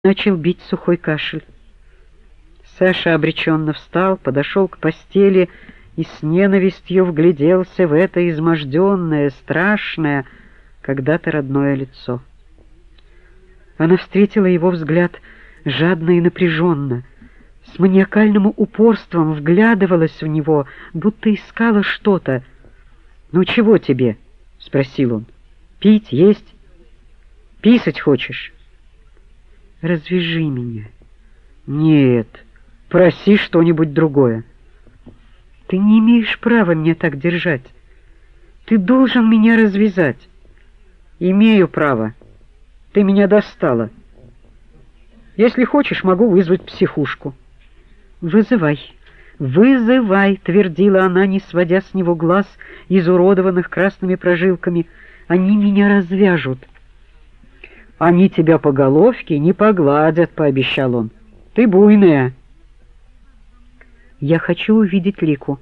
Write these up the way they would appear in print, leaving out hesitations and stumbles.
Начал бить сухой кашель. Саша обреченно встал, подошел к постели и с ненавистью вгляделся в это изможденное, страшное, когда-то родное лицо. Она встретила его взгляд жадно и напряженно, с маниакальным упорством вглядывалась в него, будто искала что-то. «Ну чего тебе?» — спросил он. «Пить, есть? Писать хочешь?» «Развяжи меня». «Нет, проси что-нибудь другое». «Ты не имеешь права меня так держать. Ты должен меня развязать». «Имею право. Ты меня достала. Если хочешь, могу вызвать психушку». «Вызывай, вызывай», — твердила она, не сводя с него глаз, изуродованных красными прожилками. «Они меня развяжут». «Они тебя по головке не погладят», — пообещал он. «Ты буйная». «Я хочу увидеть Лику».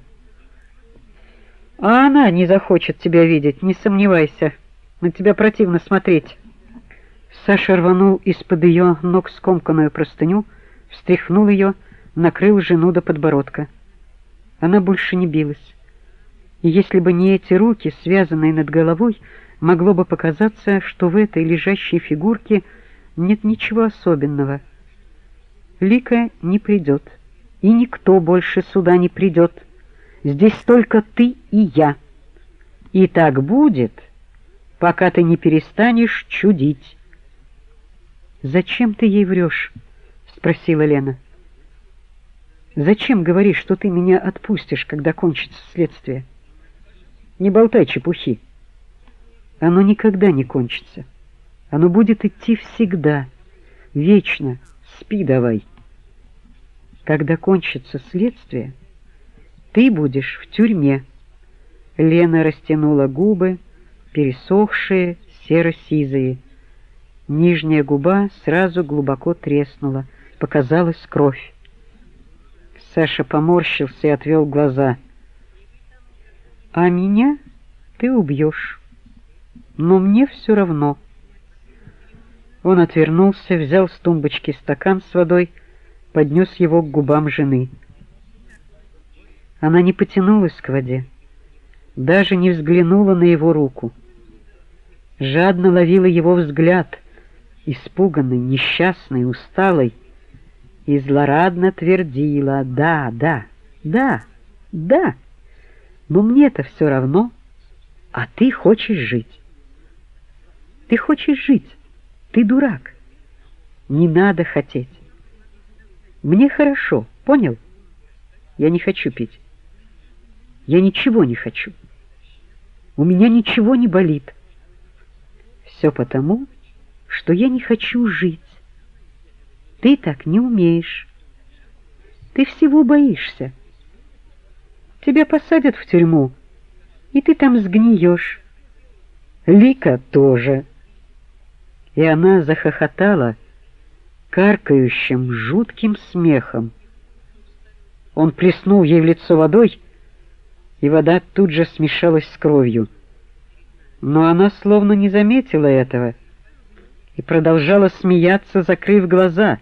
«А она не захочет тебя видеть, не сомневайся. На тебя противно смотреть». Саша рванул из-под ее ног скомканную простыню, встряхнул ее, накрыл жену до подбородка. Она больше не билась. И если бы не эти руки, связанные над головой, могло бы показаться, что в этой лежащей фигурке нет ничего особенного. Лика не придет, и никто больше сюда не придет. Здесь только ты и я. И так будет, пока ты не перестанешь чудить. «Зачем ты ей врешь?» — спросила Лена. «Зачем говоришь, что ты меня отпустишь, когда кончится следствие?» «Не болтай чепухи. Оно никогда не кончится. Оно будет идти всегда, вечно. Спи давай. Когда кончится следствие, ты будешь в тюрьме». Лена растянула губы, пересохшие, серо-сизые. Нижняя губа сразу глубоко треснула, показалась кровь. Саша поморщился и отвел глаза. «А меня ты убьешь. Но мне все равно». Он отвернулся, взял с тумбочки стакан с водой, поднес его к губам жены. Она не потянулась к воде, даже не взглянула на его руку. Жадно ловила его взгляд, испуганный, несчастный, усталый, и злорадно твердила: «Да, да, да, да, но мне-то все равно, а ты хочешь жить. Ты хочешь жить, ты дурак. Не надо хотеть. Мне хорошо, понял? Я не хочу пить. Я ничего не хочу. У меня ничего не болит. Все потому, что я не хочу жить. Ты так не умеешь. Ты всего боишься. Тебя посадят в тюрьму, и ты там сгниешь. Лика тоже». И она захохотала каркающим, жутким смехом. Он плеснул ей в лицо водой, и вода тут же смешалась с кровью. Но она словно не заметила этого и продолжала смеяться, закрыв глаза.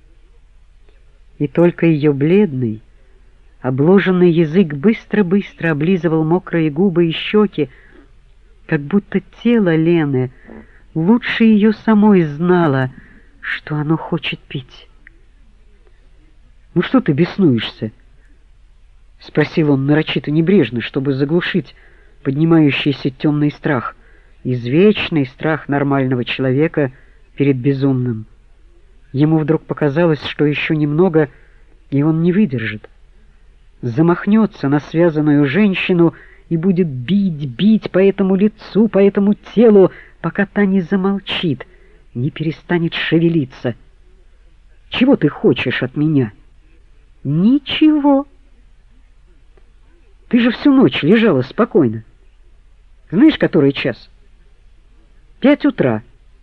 И только ее бледный, обложенный язык быстро-быстро облизывал мокрые губы и щеки, как будто тело Лены лучше ее самой знало, что оно хочет пить. «Ну что ты беснуешься?» — спросил он нарочито небрежно, чтобы заглушить поднимающийся темный страх, извечный страх нормального человека перед безумным. Ему вдруг показалось, что еще немного, и он не выдержит. Замахнется на связанную женщину и будет бить по этому лицу, по этому телу, пока та не замолчит, не перестанет шевелиться. «Чего ты хочешь от меня?» «Ничего. Ты же всю ночь лежала спокойно. Знаешь, который час? 5 утра.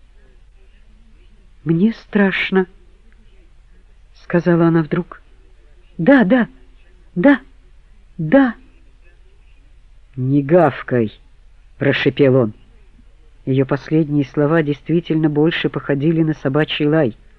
«Мне страшно», — сказала она вдруг. «Да, да, да, да». «Не гавкай», — прошипел он. Ее последние слова действительно больше походили на собачий лай.